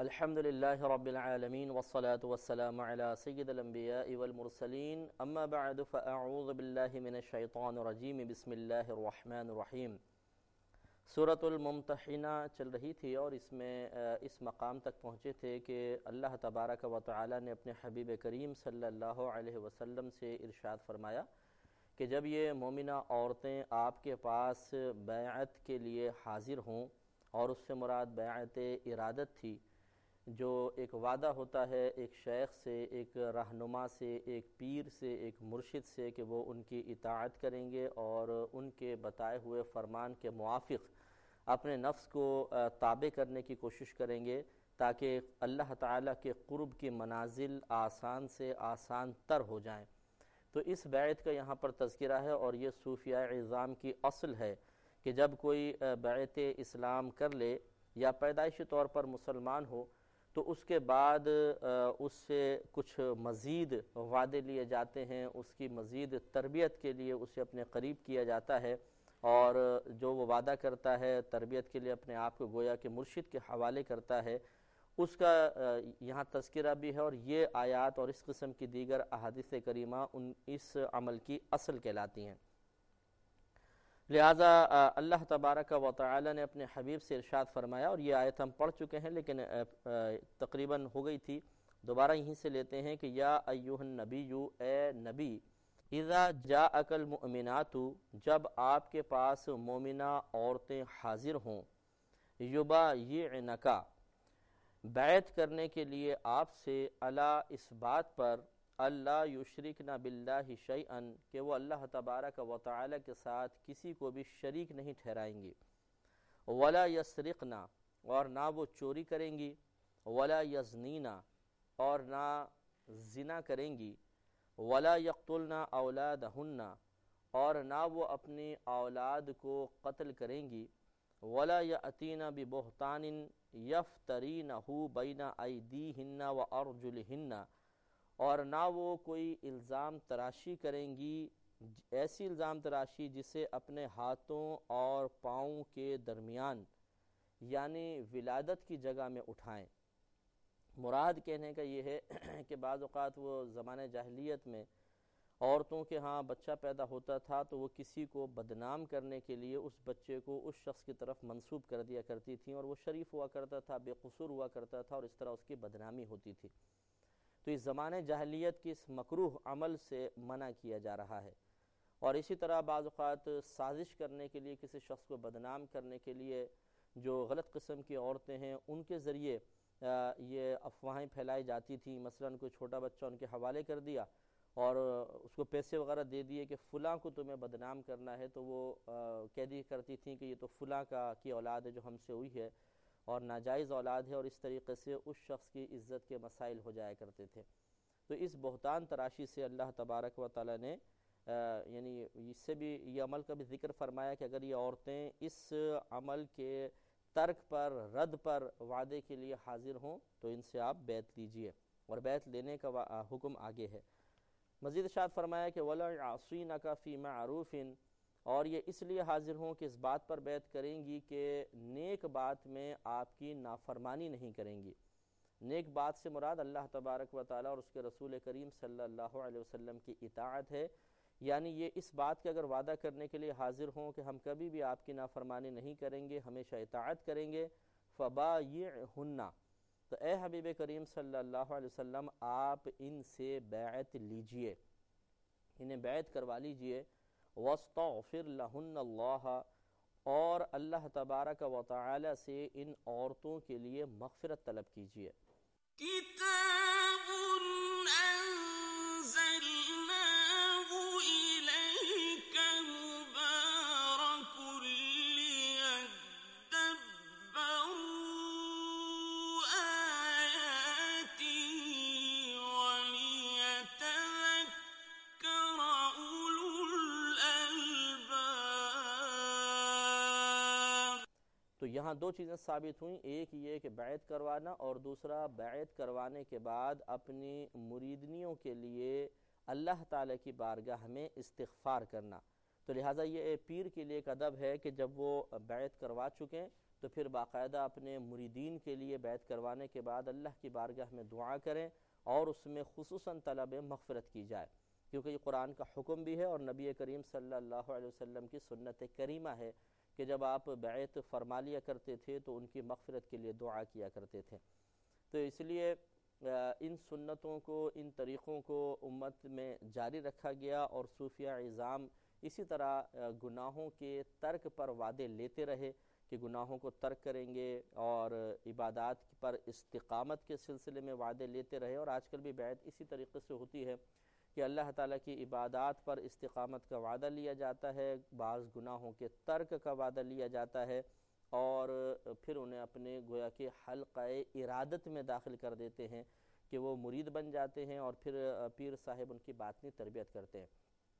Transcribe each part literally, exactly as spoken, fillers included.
الحمد للہ رب العالمین والصلاة والسلام علی سید الانبیاء والمرسلین اما بعد فاعوذ باللہ من الشیطان الرجیم بسم اللہ الرحمن الرحیم۔ سورۃ الممتحنہ چل رہی تھی اور اس میں اس مقام تک پہنچے تھے کہ اللہ تبارک و تعالی نے اپنے حبیب کریم صلی اللہ علیہ وسلم سے ارشاد فرمایا کہ جب یہ مومنہ عورتیں آپ کے پاس بیعت کے لیے حاضر ہوں، اور اس سے مراد بیعت ارادت تھی، جو ایک وعدہ ہوتا ہے ایک شیخ سے، ایک رہنما سے، ایک پیر سے، ایک مرشد سے کہ وہ ان کی اطاعت کریں گے اور ان کے بتائے ہوئے فرمان کے موافق اپنے نفس کو تابع کرنے کی کوشش کریں گے تاکہ اللہ تعالیٰ کے قرب کی منازل آسان سے آسان تر ہو جائیں۔ تو اس بیعت کا یہاں پر تذکرہ ہے، اور یہ صوفیاء عظام کی اصل ہے کہ جب کوئی بیعت اسلام کر لے یا پیدائشی طور پر مسلمان ہو تو اس کے بعد اس سے کچھ مزید وعدے لیے جاتے ہیں، اس کی مزید تربیت کے لیے اسے اپنے قریب کیا جاتا ہے، اور جو وہ وعدہ کرتا ہے تربیت کے لیے اپنے آپ کو گویا کہ مرشد کے حوالے کرتا ہے، اس کا یہاں تذکرہ بھی ہے، اور یہ آیات اور اس قسم کی دیگر احادیث کریمہ ان اس عمل کی اصل کہلاتی ہیں۔ لہٰذا اللہ تبارک و تعالی نے اپنے حبیب سے ارشاد فرمایا، اور یہ آیت ہم پڑھ چکے ہیں لیکن تقریباً ہو گئی تھی، دوبارہ یہیں سے لیتے ہیں کہ یا ایھا النبی، اے نبی، اذا جاءک المؤمنات، جب آپ کے پاس مومنہ عورتیں حاضر ہوں، یبایعنک، بیعت کرنے کے لیے آپ سے، علی اس بات پر، اللہ یشرکن باللہ شیئا، کہ وہ اللہ تبارک و تعالی کے ساتھ کسی کو بھی شریک نہیں ٹھہرائیں گی، ولا یسرقن، اور نہ وہ چوری کریں گی، ولا یزنین، اور نہ زنا کریں گی، ولا یقتلن اولادہن، اور نہ وہ اپنی اولاد کو قتل کریں گی، ولا یأتین ببہتان یفترینہ بین ایدیہن وارجلہن، اور نہ وہ کوئی الزام تراشی کریں گی، ایسی الزام تراشی جسے اپنے ہاتھوں اور پاؤں کے درمیان یعنی ولادت کی جگہ میں اٹھائیں۔ مراد کہنے کا یہ ہے کہ بعض اوقات وہ زمانہ جاہلیت میں عورتوں کے ہاں بچہ پیدا ہوتا تھا تو وہ کسی کو بدنام کرنے کے لیے اس بچے کو اس شخص کی طرف منسوب کر دیا کرتی تھیں، اور وہ شریف ہوا کرتا تھا، بے قصور ہوا کرتا تھا، اور اس طرح اس کی بدنامی ہوتی تھی۔ تو اس زمانے جاہلیت کی اس مکروہ عمل سے منع کیا جا رہا ہے، اور اسی طرح بعض اوقات سازش کرنے کے لیے، کسی شخص کو بدنام کرنے کے لیے جو غلط قسم کی عورتیں ہیں ان کے ذریعے یہ افواہیں پھیلائی جاتی تھیں۔ مثلاً کوئی چھوٹا بچہ ان کے حوالے کر دیا اور اس کو پیسے وغیرہ دے دیے کہ فلاں کو تمہیں بدنام کرنا ہے، تو وہ کہہ دی کرتی تھیں کہ یہ تو فلاں کا کی اولاد ہے جو ہم سے ہوئی ہے اور ناجائز اولاد ہے، اور اس طریقے سے اس شخص کی عزت کے مسائل ہو جایا کرتے تھے۔ تو اس بہتان تراشی سے اللہ تبارک و تعالی نے یعنی اس سے بھی یہ عمل کا بھی ذکر فرمایا کہ اگر یہ عورتیں اس عمل کے ترک پر، رد پر وعدے کے لیے حاضر ہوں تو ان سے آپ بیعت لیجئے، اور بیعت لینے کا حکم آگے ہے۔ مزید ارشاد فرمایا کہ وَلَا يَعْصِينَكَ فِي مَعْرُوفٍ، اور یہ اس لیے حاضر ہوں کہ اس بات پر بیعت کریں گی کہ نیک بات میں آپ کی نافرمانی نہیں کریں گی۔ نیک بات سے مراد اللہ تبارک و تعالی اور اس کے رسول کریم صلی اللہ علیہ وسلم کی اطاعت ہے، یعنی یہ اس بات کے اگر وعدہ کرنے کے لیے حاضر ہوں کہ ہم کبھی بھی آپ کی نافرمانی نہیں کریں گے، ہمیشہ اطاعت کریں گے، فَبَایِعْهُنَّ، تو اے حبیب کریم صلی اللہ علیہ وسلم آپ ان سے بیعت لیجئے، انہیں بیعت کروا لیجئے، وَاسْتَغْفِرْ لَهُنَّ اللَّهَ، اور اللہ تبارک و تعالی سے ان عورتوں کے لیے مغفرت طلب کیجئے۔ کتاب انزلناہ الیک مبارک لیدبروا آیاتہ ولیتذکر اولو الالباب۔ تو یہاں دو چیزیں ثابت ہوئیں، ایک یہ کہ بیعت کروانا، اور دوسرا بیعت کروانے کے بعد اپنی مریدنیوں کے لیے اللہ تعالیٰ کی بارگاہ میں استغفار کرنا۔ تو لہٰذا یہ پیر کے لیے ایک ادب ہے کہ جب وہ بیعت کروا چکیں تو پھر باقاعدہ اپنے مریدین کے لیے بیعت کروانے کے بعد اللہ کی بارگاہ میں دعا کریں اور اس میں خصوصاً طلب مغفرت کی جائے، کیونکہ یہ قرآن کا حکم بھی ہے اور نبی کریم صلی اللہ علیہ وسلم کی سنت کریمہ ہے کہ جب آپ بیعت فرما لیا کرتے تھے تو ان کی مغفرت کے لیے دعا کیا کرتے تھے۔ تو اس لیے ان سنتوں کو، ان طریقوں کو امت میں جاری رکھا گیا اور صوفیہ عظام اسی طرح گناہوں کے ترک پر وعدے لیتے رہے کہ گناہوں کو ترک کریں گے، اور عبادات پر استقامت کے سلسلے میں وعدے لیتے رہے، اور آج کل بھی بیعت اسی طریقے سے ہوتی ہے کہ اللہ تعالیٰ کی عبادات پر استقامت کا وعدہ لیا جاتا ہے، بعض گناہوں کے ترک کا وعدہ لیا جاتا ہے، اور پھر انہیں اپنے گویا کہ حلقہ ارادت میں داخل کر دیتے ہیں کہ وہ مرید بن جاتے ہیں، اور پھر پیر صاحب ان کی باطنی تربیت کرتے ہیں۔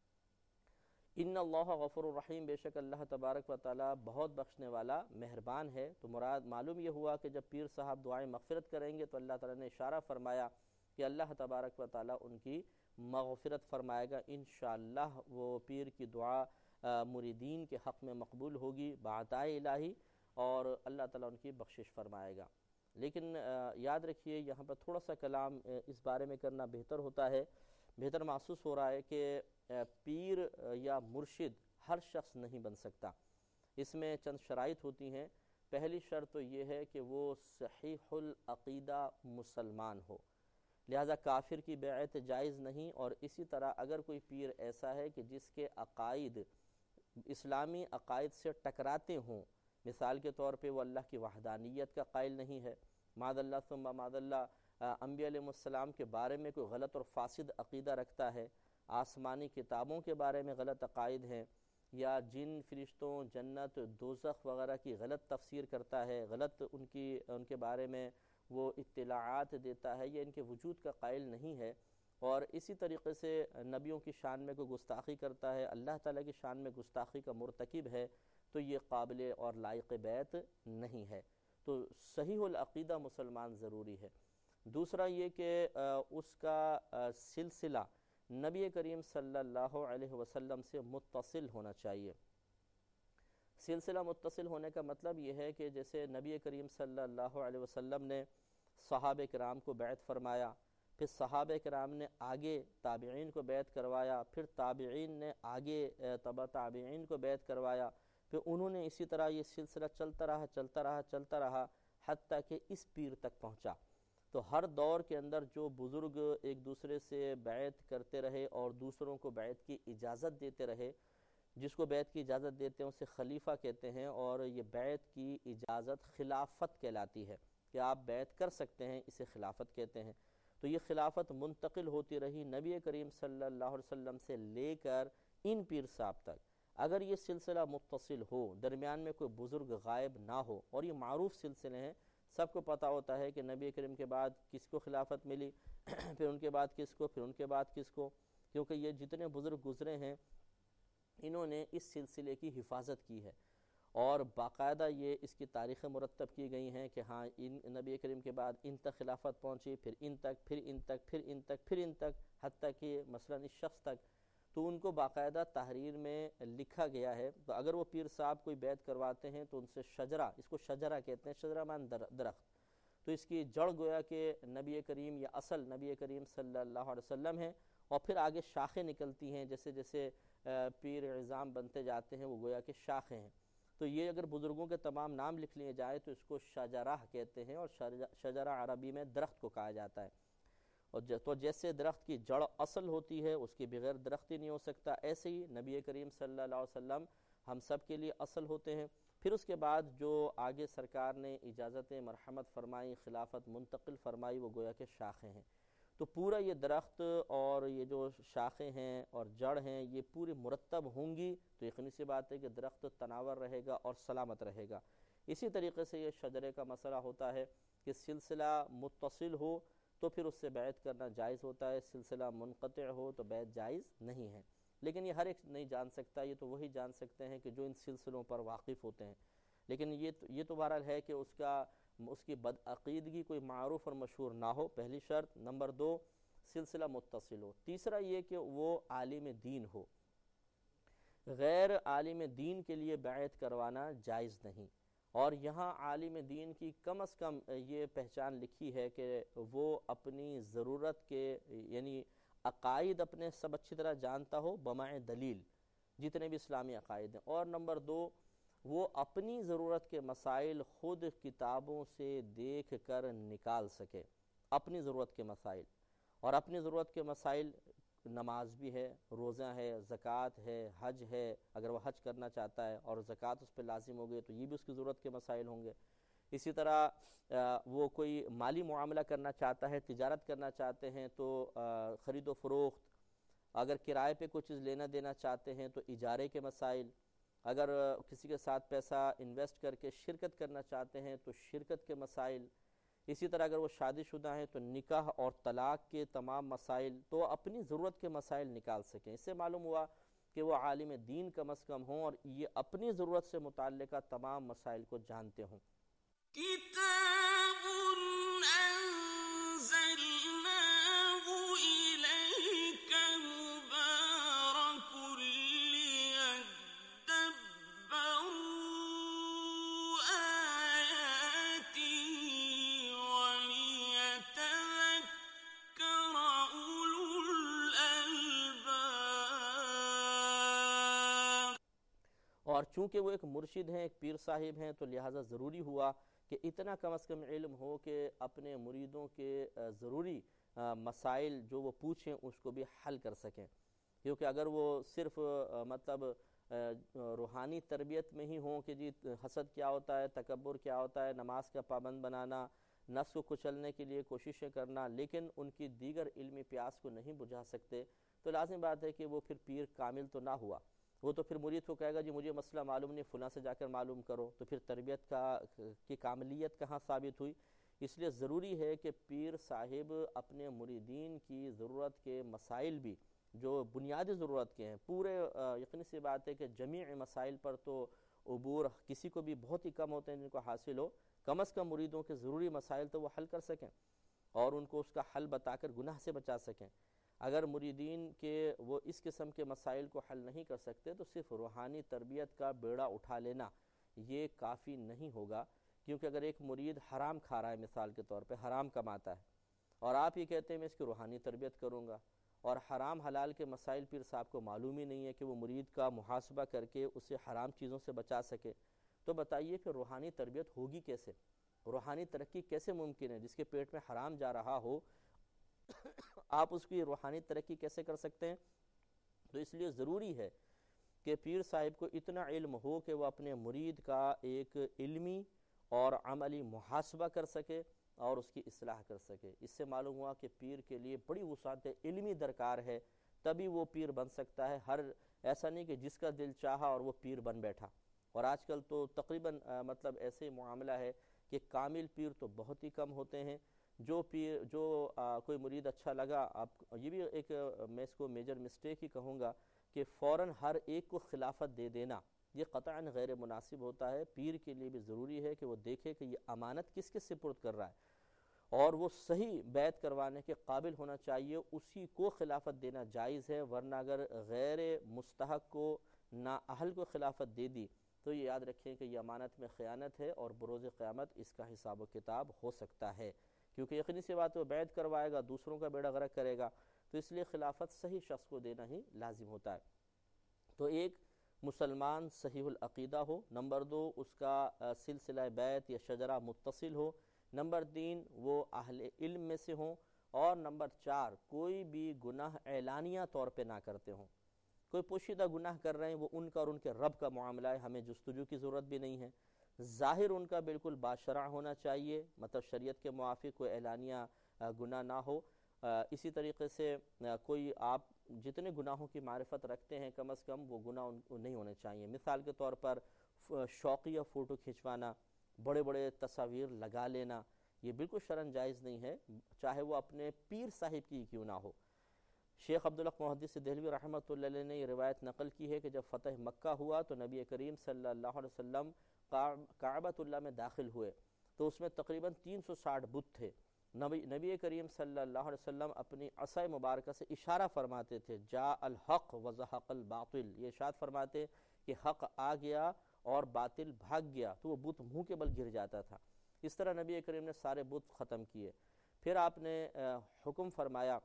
ان اللہ غفور الرحیم، بے شک اللہ تبارک و تعالیٰ بہت بخشنے والا مہربان ہے۔ تو مراد معلوم یہ ہوا کہ جب پیر صاحب دعائیں مغفرت کریں گے تو اللہ تعالیٰ نے اشارہ فرمایا کہ اللہ تبارک و تعالیٰ ان کی مغفرت فرمائے گا، انشاءاللہ وہ پیر کی دعا مریدین کے حق میں مقبول ہوگی بعطائے الہی، اور اللہ تعالیٰ ان کی بخشش فرمائے گا۔ لیکن یاد رکھیے یہاں پر تھوڑا سا کلام اس بارے میں کرنا بہتر ہوتا ہے، بہتر محسوس ہو رہا ہے کہ پیر یا مرشد ہر شخص نہیں بن سکتا، اس میں چند شرائط ہوتی ہیں۔ پہلی شرط تو یہ ہے کہ وہ صحیح العقیدہ مسلمان ہو، لہذا کافر کی بیعت جائز نہیں، اور اسی طرح اگر کوئی پیر ایسا ہے کہ جس کے عقائد اسلامی عقائد سے ٹکراتے ہوں، مثال کے طور پہ وہ اللہ کی وحدانیت کا قائل نہیں ہے، معاذ اللہ ثم معاذ اللہ انبیاء علیہ السلام کے بارے میں کوئی غلط اور فاسد عقیدہ رکھتا ہے، آسمانی کتابوں کے بارے میں غلط عقائد ہیں، یا جن فرشتوں جنت دوزخ وغیرہ کی غلط تفسیر کرتا ہے، غلط ان کی ان کے بارے میں وہ اطلاعات دیتا ہے، یا ان کے وجود کا قائل نہیں ہے، اور اسی طریقے سے نبیوں کی شان میں کوئی گستاخی کرتا ہے، اللہ تعالیٰ کی شان میں گستاخی کا مرتکب ہے، تو یہ قابل اور لائق بیعت نہیں ہے۔ تو صحیح العقیدہ مسلمان ضروری ہے۔ دوسرا یہ کہ اس کا سلسلہ نبی کریم صلی اللہ علیہ وسلم سے متصل ہونا چاہیے۔ سلسلہ متصل ہونے کا مطلب یہ ہے کہ جیسے نبی کریم صلی اللہ علیہ وسلم نے صحابہ کرام کو بیعت فرمایا، پھر صحابہ کرام نے آگے تابعین کو بیعت کروایا، پھر تابعین نے آگے تبع تابعین کو بیعت کروایا، پھر انہوں نے اسی طرح یہ سلسلہ چلتا رہا چلتا رہا چلتا رہا حتیٰ کہ اس پیر تک پہنچا۔ تو ہر دور کے اندر جو بزرگ ایک دوسرے سے بیعت کرتے رہے اور دوسروں کو بیعت کی اجازت دیتے رہے، جس کو بیعت کی اجازت دیتے ہیں اسے خلیفہ کہتے ہیں، اور یہ بیعت کی اجازت خلافت کہلاتی ہے کہ آپ بیعت کر سکتے ہیں، اسے خلافت کہتے ہیں۔ تو یہ خلافت منتقل ہوتی رہی نبی کریم صلی اللہ علیہ وسلم سے لے کر ان پیر صاحب تک۔ اگر یہ سلسلہ متصل ہو، درمیان میں کوئی بزرگ غائب نہ ہو، اور یہ معروف سلسلے ہیں، سب کو پتہ ہوتا ہے کہ نبی کریم کے بعد کس کو خلافت ملی، پھر ان کے بعد کس کو، پھر ان کے بعد کس کو، کیونکہ یہ جتنے بزرگ گزرے ہیں انہوں نے اس سلسلے کی حفاظت کی ہے، اور باقاعدہ یہ اس کی تاریخیں مرتب کی گئی ہیں کہ ہاں ان نبی کریم کے بعد ان تک خلافت پہنچی، پھر ان تک، پھر ان تک، پھر ان تک، پھر ان تک، حتیٰ کہ مثلا اس شخص تک، تو ان کو باقاعدہ تحریر میں لکھا گیا ہے۔ تو اگر وہ پیر صاحب کوئی بیعت کرواتے ہیں تو ان سے شجرہ، اس کو شجرہ کہتے ہیں، شجرہ مان درخت، تو اس کی جڑ گویا کہ نبی کریم یا اصل نبی کریم صلی اللہ علیہ وسلم ہے، اور پھر آگے شاخیں نکلتی ہیں، جیسے جیسے پیر عظام بنتے جاتے ہیں وہ گویا کہ شاخیں ہیں۔ تو یہ اگر بزرگوں کے تمام نام لکھ لیے جائے تو اس کو شجرہ کہتے ہیں، اور شجرہ عربی میں درخت کو کہا جاتا ہے۔ اور تو جیسے درخت کی جڑ اصل ہوتی ہے، اس کے بغیر درخت ہی نہیں ہو سکتا، ایسے ہی نبی کریم صلی اللہ علیہ وسلم ہم سب کے لیے اصل ہوتے ہیں۔ پھر اس کے بعد جو آگے سرکار نے اجازت مرحمت فرمائی، خلافت منتقل فرمائی، وہ گویا کہ شاخیں ہیں۔ تو پورا یہ درخت اور یہ جو شاخیں ہیں اور جڑ ہیں یہ پوری مرتب ہوں گی تو یقینی سی بات ہے کہ درخت تناور رہے گا اور سلامت رہے گا۔ اسی طریقے سے یہ شجرے کا مسئلہ ہوتا ہے کہ سلسلہ متصل ہو تو پھر اس سے بیعت کرنا جائز ہوتا ہے، سلسلہ منقطع ہو تو بیعت جائز نہیں ہے۔ لیکن یہ ہر ایک نہیں جان سکتا، یہ تو وہی جان سکتے ہیں کہ جو ان سلسلوں پر واقف ہوتے ہیں۔ لیکن یہ تو یہ تو بہرحال ہے کہ اس کا اس کی بدعقیدگی کوئی معروف اور مشہور نہ ہو، پہلی شرط۔ نمبر دو، سلسلہ متصل ہو۔ تیسرا یہ کہ وہ عالم دین ہو، غیر عالم دین کے لیے بیعت کروانا جائز نہیں، اور یہاں عالم دین کی کم از کم یہ پہچان لکھی ہے کہ وہ اپنی ضرورت کے یعنی عقائد اپنے سب اچھی طرح جانتا ہو بمع دلیل، جتنے بھی اسلامی عقائد ہیں، اور نمبر دو وہ اپنی ضرورت کے مسائل خود کتابوں سے دیکھ کر نکال سکے، اپنی ضرورت کے مسائل، اور اپنی ضرورت کے مسائل نماز بھی ہے، روزہ ہے، زکوٰۃ ہے، حج ہے، اگر وہ حج کرنا چاہتا ہے اور زکوٰۃ اس پہ لازم ہو گئی تو یہ بھی اس کی ضرورت کے مسائل ہوں گے۔ اسی طرح وہ کوئی مالی معاملہ کرنا چاہتا ہے، تجارت کرنا چاہتے ہیں تو خرید و فروخت، اگر کرائے پہ کوئی چیز لینا دینا چاہتے ہیں تو اجارے کے مسائل، اگر کسی کے ساتھ پیسہ انویسٹ کر کے شرکت کرنا چاہتے ہیں تو شرکت کے مسائل، اسی طرح اگر وہ شادی شدہ ہیں تو نکاح اور طلاق کے تمام مسائل، تو اپنی ضرورت کے مسائل نکال سکیں۔ اس سے معلوم ہوا کہ وہ عالم دین کم از کم ہوں اور یہ اپنی ضرورت سے متعلقہ تمام مسائل کو جانتے ہوں۔ کتاب انزلناه الیک مبارک لیدبروا آیاته ولیتذکر اولو الالباب۔ اور چونکہ وہ ایک مرشد ہیں، ایک پیر صاحب ہیں، تو لہٰذا ضروری ہوا کہ اتنا کم از کم علم ہو کہ اپنے مریدوں کے ضروری مسائل جو وہ پوچھیں اس کو بھی حل کر سکیں، کیونکہ اگر وہ صرف مطلب روحانی تربیت میں ہی ہوں کہ جی حسد کیا ہوتا ہے، تکبر کیا ہوتا ہے، نماز کا پابند بنانا، نفس کو کچلنے کے لیے کوششیں کرنا، لیکن ان کی دیگر علمی پیاس کو نہیں بجھا سکتے، تو لازم بات ہے کہ وہ پھر پیر کامل تو نہ ہوا۔ وہ تو پھر مرید کو کہے گا جی مجھے مسئلہ معلوم نہیں، فلاں سے جا کر معلوم کرو، تو پھر تربیت کا کی کاملیت کہاں ثابت ہوئی؟ اس لیے ضروری ہے کہ پیر صاحب اپنے مریدین کی ضرورت کے مسائل بھی جو بنیادی ضرورت کے ہیں، پورے یقینی سی بات ہے کہ جمیع مسائل پر تو عبور کسی کو بھی بہت ہی کم ہوتے ہیں جن کو حاصل ہو، کم از کم مریدوں کے ضروری مسائل تو وہ حل کر سکیں اور ان کو اس کا حل بتا کر گناہ سے بچا سکیں۔ اگر مریدین کے وہ اس قسم کے مسائل کو حل نہیں کر سکتے تو صرف روحانی تربیت کا بیڑا اٹھا لینا یہ کافی نہیں ہوگا، کیونکہ اگر ایک مرید حرام کھا رہا ہے، مثال کے طور پہ حرام کماتا ہے، اور آپ یہ کہتے ہیں میں اس کی روحانی تربیت کروں گا، اور حرام حلال کے مسائل پیر صاحب کو معلوم ہی نہیں ہے کہ وہ مرید کا محاسبہ کر کے اسے حرام چیزوں سے بچا سکے، تو بتائیے کہ روحانی تربیت ہوگی کیسے؟ روحانی ترقی کیسے ممکن ہے؟ جس کے پیٹ میں حرام جا رہا ہو آپ اس کی روحانی ترقی کیسے کر سکتے ہیں؟ تو اس لیے ضروری ہے کہ پیر صاحب کو اتنا علم ہو کہ وہ اپنے مرید کا ایک علمی اور عملی محاسبہ کر سکے اور اس کی اصلاح کر سکے۔ اس سے معلوم ہوا کہ پیر کے لیے بڑی وسعت علمی درکار ہے، تبھی وہ پیر بن سکتا ہے۔ ہر ایسا نہیں کہ جس کا دل چاہا اور وہ پیر بن بیٹھا، اور آج کل تو تقریباً مطلب ایسے معاملہ ہے کہ کامل پیر تو بہت ہی کم ہوتے ہیں۔ جو پیر جو آ, کوئی مرید اچھا لگا، آپ یہ بھی ایک میں اس کو میجر مسٹیک ہی کہوں گا کہ فوراً ہر ایک کو خلافت دے دینا یہ قطعاً غیر مناسب ہوتا ہے۔ پیر کے لیے بھی ضروری ہے کہ وہ دیکھے کہ یہ امانت کس کے سپرد کر رہا ہے اور وہ صحیح بیعت کروانے کے قابل ہونا چاہیے، اسی کو خلافت دینا جائز ہے، ورنہ اگر غیر مستحق کو نااہل کو خلافت دے دی تو یہ یاد رکھیں کہ یہ امانت میں خیانت ہے اور بروز قیامت اس کا حساب و کتاب ہو سکتا ہے، کیونکہ یقینی سی بات وہ بیعت کروائے گا، دوسروں کا بیڑا غرق کرے گا، تو اس لیے خلافت صحیح شخص کو دینا ہی لازم ہوتا ہے۔ تو ایک مسلمان صحیح العقیدہ ہو، نمبر دو اس کا سلسلہ بیعت یا شجرہ متصل ہو، نمبر تین وہ اہل علم میں سے ہوں، اور نمبر چار کوئی بھی گناہ اعلانیہ طور پہ نہ کرتے ہوں۔ کوئی پوشیدہ گناہ کر رہے ہیں وہ ان کا اور ان کے رب کا معاملہ ہے، ہمیں جستجو کی ضرورت بھی نہیں ہے۔ ظاہر ان کا بالکل باشرع ہونا چاہیے، مطلب شریعت کے موافق کوئی اعلانیہ گناہ نہ ہو۔ اسی طریقے سے کوئی آپ جتنے گناہوں کی معرفت رکھتے ہیں کم از کم وہ گناہ ان کو نہیں ہونے چاہیے۔ مثال کے طور پر شوقیہ فوٹو کھنچوانا، بڑے بڑے تصاویر لگا لینا، یہ بالکل شرعاً جائز نہیں ہے، چاہے وہ اپنے پیر صاحب کی کیوں نہ ہو۔ شیخ عبدالحق محدث دہلوی رحمۃ اللہ علیہ نے یہ روایت نقل کی ہے کہ جب فتح مکہ ہوا تو نبی کریم صلی اللہ علیہ وسلم کعبۃ اللہ میں داخل ہوئے تو اس میں تقریباً تین سو ساٹھ بت تھے۔ نبی نبی کریم صلی اللہ علیہ وسلم اپنی عصا مبارکہ سے اشارہ فرماتے تھے، جاء الحق وزہق الباطل، یہ ارشاد فرماتے کہ حق آ گیا اور باطل بھاگ گیا تو وہ بت منہ کے بل گر جاتا تھا۔ اس طرح نبی کریم نے سارے بت ختم کیے۔ پھر آپ نے حکم فرمایا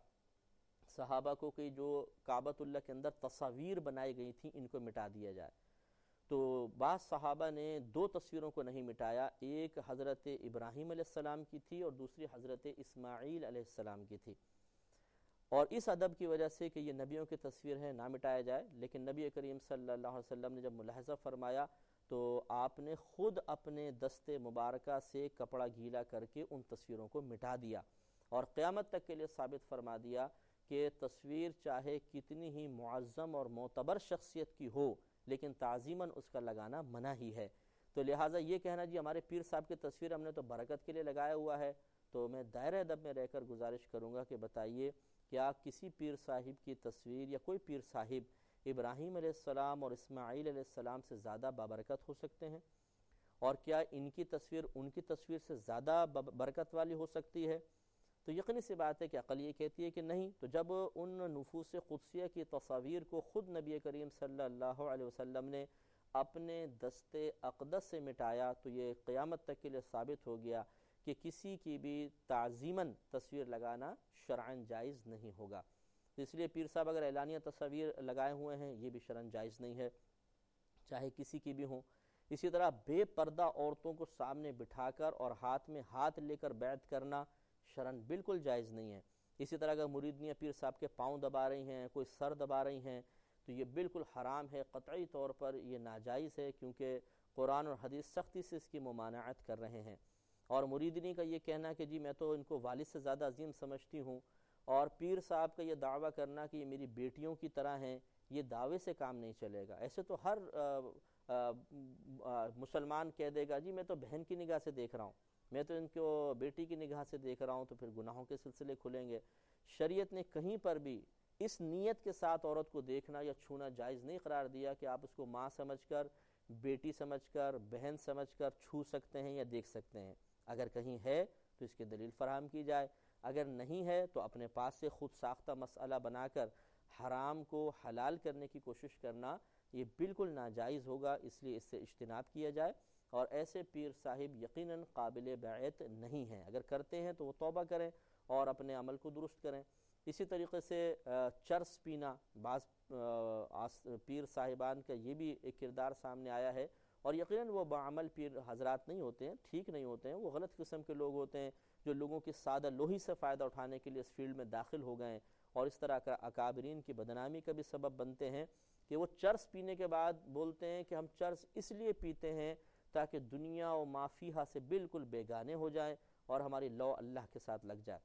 صحابہ کو کہ جو کعبۃ اللہ کے اندر تصاویر بنائی گئی تھیں ان کو مٹا دیا جائے۔ تو بعض صحابہ نے دو تصویروں کو نہیں مٹایا، ایک حضرت ابراہیم علیہ السلام کی تھی اور دوسری حضرت اسماعیل علیہ السلام کی تھی، اور اس ادب کی وجہ سے کہ یہ نبیوں کی تصویر ہے نہ مٹایا جائے، لیکن نبی کریم صلی اللہ علیہ وسلم نے جب ملاحظہ فرمایا تو آپ نے خود اپنے دست مبارکہ سے کپڑا گیلا کر کے ان تصویروں کو مٹا دیا، اور قیامت تک کے لیے ثابت فرما دیا کہ تصویر چاہے کتنی ہی معظم اور معتبر شخصیت کی ہو لیکن تعظیماً اس کا لگانا منع ہی ہے۔ تو لہٰذا یہ کہنا جی ہمارے پیر صاحب کی تصویر ہم نے تو برکت کے لیے لگایا ہوا ہے، تو میں دائرہ ادب میں رہ کر گزارش کروں گا کہ بتائیے کیا کسی پیر صاحب کی تصویر یا کوئی پیر صاحب ابراہیم علیہ السلام اور اسماعیل علیہ السلام سے زیادہ بابرکت ہو سکتے ہیں؟ اور کیا ان کی تصویر ان کی تصویر سے زیادہ برکت والی ہو سکتی ہے؟ تو یقینی سی بات ہے کہ عقل یہ کہتی ہے کہ نہیں۔ تو جب ان نفوس قدسیہ کی تصاویر کو خود نبی کریم صلی اللہ علیہ وسلم نے اپنے دست اقدس سے مٹایا تو یہ قیامت تک کے لیے ثابت ہو گیا کہ کسی کی بھی تعظیماً تصویر لگانا شرعاً جائز نہیں ہوگا۔ اس لیے پیر صاحب اگر اعلانیہ تصاویر لگائے ہوئے ہیں یہ بھی شرعاً جائز نہیں ہے، چاہے کسی کی بھی ہوں۔ اسی طرح بے پردہ عورتوں کو سامنے بٹھا کر اور ہاتھ میں ہاتھ لے کر بیعت کرنا شرعاً بالکل جائز نہیں ہے۔ اسی طرح اگر مریدنیاں پیر صاحب کے پاؤں دبا رہی ہیں، کوئی سر دبا رہی ہیں تو یہ بالکل حرام ہے، قطعی طور پر یہ ناجائز ہے، کیونکہ قرآن اور حدیث سختی سے اس کی ممانعت کر رہے ہیں۔ اور مریدنی کا یہ کہنا کہ جی میں تو ان کو والد سے زیادہ عظیم سمجھتی ہوں، اور پیر صاحب کا یہ دعویٰ کرنا کہ یہ میری بیٹیوں کی طرح ہیں، یہ دعوے سے کام نہیں چلے گا۔ ایسے تو ہر آ آ آ مسلمان کہہ دے گا جی میں تو بہن کی نگاہ سے دیکھ رہا ہوں، میں تو ان کو بیٹی کی نگاہ سے دیکھ رہا ہوں، تو پھر گناہوں کے سلسلے کھلیں گے۔ شریعت نے کہیں پر بھی اس نیت کے ساتھ عورت کو دیکھنا یا چھونا جائز نہیں قرار دیا کہ آپ اس کو ماں سمجھ کر، بیٹی سمجھ کر، بہن سمجھ کر چھو سکتے ہیں یا دیکھ سکتے ہیں۔ اگر کہیں ہے تو اس کی دلیل فراہم کی جائے، اگر نہیں ہے تو اپنے پاس سے خود ساختہ مسئلہ بنا کر حرام کو حلال کرنے کی کوشش کرنا یہ بالکل ناجائز ہوگا، اس لیے اس سے اجتناب کیا جائے۔ اور ایسے پیر صاحب یقیناً قابل بیعت نہیں ہیں، اگر کرتے ہیں تو وہ توبہ کریں اور اپنے عمل کو درست کریں۔ اسی طریقے سے چرس پینا، بعض پیر صاحبان کا یہ بھی ایک کردار سامنے آیا ہے، اور یقیناً وہ باعمل پیر حضرات نہیں ہوتے ہیں، ٹھیک نہیں ہوتے ہیں، وہ غلط قسم کے لوگ ہوتے ہیں جو لوگوں کی سادہ لوہی سے فائدہ اٹھانے کے لیے اس فیلڈ میں داخل ہو گئے ہیں، اور اس طرح کا اکابرین کی بدنامی کا بھی سبب بنتے ہیں کہ وہ چرس پینے کے بعد بولتے ہیں کہ ہم چرس اس لیے پیتے ہیں تاکہ دنیا و ما فیہا سے بالکل بیگانے ہو جائیں اور ہماری لو اللہ کے ساتھ لگ جائے۔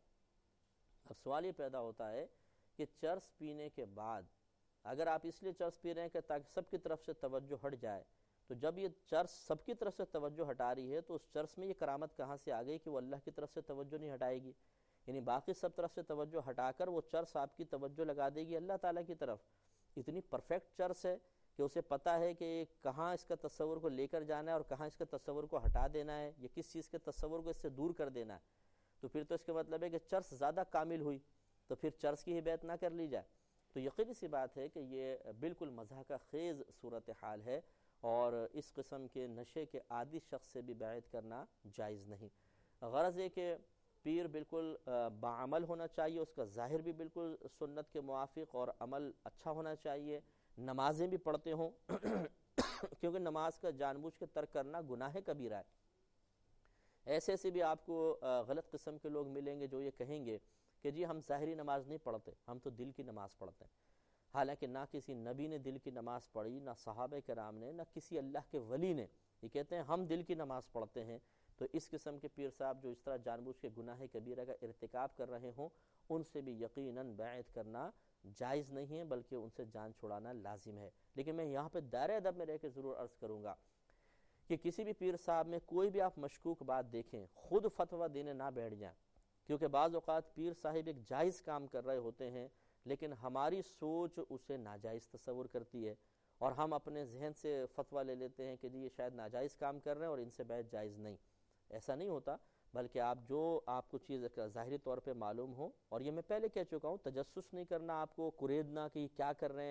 اب سوال یہ پیدا ہوتا ہے کہ چرس پینے کے بعد اگر آپ اس لیے چرس پی رہے ہیں کہ تاکہ سب کی طرف سے توجہ ہٹ جائے، تو جب یہ چرس سب کی طرف سے توجہ ہٹا رہی ہے تو اس چرس میں یہ کرامت کہاں سے آ گئی کہ وہ اللہ کی طرف سے توجہ نہیں ہٹائے گی؟ یعنی باقی سب طرف سے توجہ ہٹا کر وہ چرس آپ کی توجہ لگا دے گی اللہ تعالیٰ کی طرف۔ اتنی پرفیکٹ چرس ہے کہ اسے پتہ ہے کہ کہاں اس کا تصور کو لے کر جانا ہے اور کہاں اس کے تصور کو ہٹا دینا ہے، یا کس چیز کے تصور کو اس سے دور کر دینا ہے، تو پھر تو اس کا مطلب ہے کہ چرس زیادہ کامل ہوئی، تو پھر چرس کی ہی بیعت نہ کر لی جائے۔ تو یقینی سی بات ہے کہ یہ بالکل مضحکہ خیز صورتحال ہے، اور اس قسم کے نشے کے عادی شخص سے بھی بیعت کرنا جائز نہیں۔ غرض ہے کہ پیر بالکل باعمل ہونا چاہیے، اس کا ظاہر بھی بالکل سنت کے موافق اور عمل اچھا ہونا چاہیے، نمازیں بھی پڑھتے ہوں کیونکہ نماز کا جان بوجھ کے ترک کرنا گناہ کبیرہ ہے۔ ایسے ایسے بھی آپ کو غلط قسم کے لوگ ملیں گے جو یہ کہیں گے کہ جی ہم ظاہری نماز نہیں پڑھتے، ہم تو دل کی نماز پڑھتے ہیں، حالانکہ نہ کسی نبی نے دل کی نماز پڑھی، نہ صحابہ کرام نے، نہ کسی اللہ کے ولی نے۔ یہ کہتے ہیں ہم دل کی نماز پڑھتے ہیں۔ تو اس قسم کے پیر صاحب جو اس طرح جان بوجھ کے گناہ کبیرہ کا ارتکاب کر رہے ہوں، ان سے بھی یقیناً بیعت کرنا جائز نہیں ہے، بلکہ ان سے جان چھڑانا لازم ہے۔ لیکن میں یہاں پہ دائرہ ادب میں رہ کے ضرور عرض کروں گا کہ کسی بھی پیر صاحب میں کوئی بھی آپ مشکوک بات دیکھیں، خود فتویٰ دینے نہ بیٹھ جائیں، کیونکہ بعض اوقات پیر صاحب ایک جائز کام کر رہے ہوتے ہیں لیکن ہماری سوچ اسے ناجائز تصور کرتی ہے، اور ہم اپنے ذہن سے فتویٰ لے لیتے ہیں کہ جی یہ شاید ناجائز کام کر رہے ہیں اور ان سے بیعت جائز نہیں۔ ایسا نہیں ہوتا، بلکہ آپ جو آپ کو چیز ظاہری طور پہ معلوم ہو، اور یہ میں پہلے کہہ چکا ہوں، تجسس نہیں کرنا، آپ کو کریدنا کہ یہ کیا کر رہے ہیں،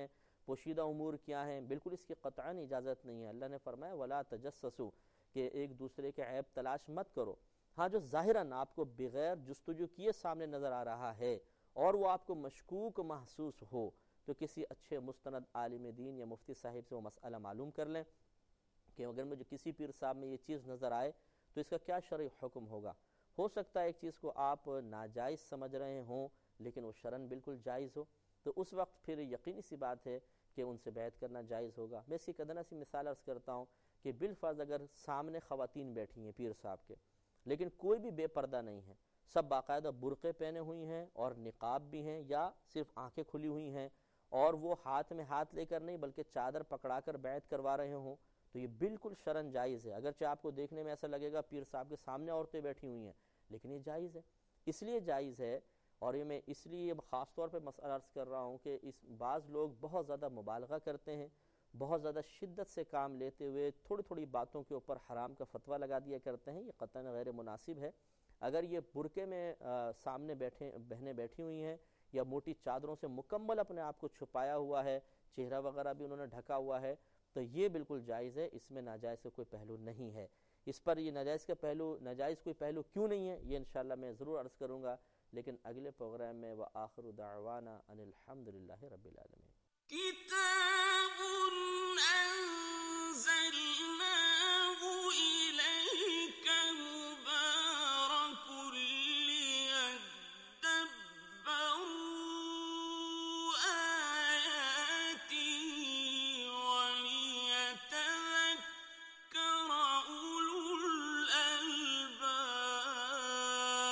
پوشیدہ امور کیا ہیں، بالکل اس کی قطعاً اجازت نہیں ہے۔ اللہ نے فرمایا ولا تجسسوا، کہ ایک دوسرے کے عیب تلاش مت کرو۔ ہاں جو ظاہراً آپ کو بغیر جستجو کیے سامنے نظر آ رہا ہے اور وہ آپ کو مشکوک محسوس ہو تو کسی اچھے مستند عالم دین یا مفتی صاحب سے وہ مسئلہ معلوم کر لیں کہ اگر مجھے کسی پیر صاحب میں یہ چیز نظر آئے تو اس کا کیا شرعی حکم ہوگا۔ ہو سکتا ہے ایک چیز کو آپ ناجائز سمجھ رہے ہوں لیکن وہ شرعاً بالکل جائز ہو، تو اس وقت پھر یقینی سی بات ہے کہ ان سے بیعت کرنا جائز ہوگا۔ میں اس کی ادنا سی مثال عرض کرتا ہوں کہ بالفرض اگر سامنے خواتین بیٹھی ہیں پیر صاحب کے، لیکن کوئی بھی بے پردہ نہیں ہے، سب باقاعدہ برقعے پہنے ہوئی ہیں اور نقاب بھی ہیں یا صرف آنکھیں کھلی ہوئی ہیں، اور وہ ہاتھ میں ہاتھ لے کر نہیں بلکہ چادر پکڑا کر بیعت کروا رہے ہوں، تو یہ بالکل شرعاً جائز ہے۔ اگرچہ آپ کو دیکھنے میں ایسا لگے گا پیر صاحب کے سامنے عورتیں بیٹھی ہوئی ہیں، لیکن یہ جائز ہے۔ اس لیے جائز ہے، اور یہ میں اس لیے خاص طور پہ مسئلہ عرض کر رہا ہوں کہ اس بعض لوگ بہت زیادہ مبالغہ کرتے ہیں، بہت زیادہ شدت سے کام لیتے ہوئے تھوڑی تھوڑی باتوں کے اوپر حرام کا فتویٰ لگا دیا کرتے ہیں، یہ قطعاً غیر مناسب ہے۔ اگر یہ برقعے میں سامنے بیٹھے بہنیں بیٹھی ہوئی ہیں یا موٹی چادروں سے مکمل اپنے آپ کو چھپایا ہوا ہے، چہرہ وغیرہ بھی انہوں نے ڈھکا ہوا ہے، تو یہ بالکل جائز ہے، اس میں ناجائز کا کوئی پہلو نہیں ہے۔ اس پر یہ ناجائز کا پہلو ناجائز کوئی پہلو کیوں نہیں ہے یہ انشاءاللہ میں ضرور عرض کروں گا، لیکن اگلے پروگرام میں وآخر دعوانا ان الحمد للہ رب العالمین۔ کتاب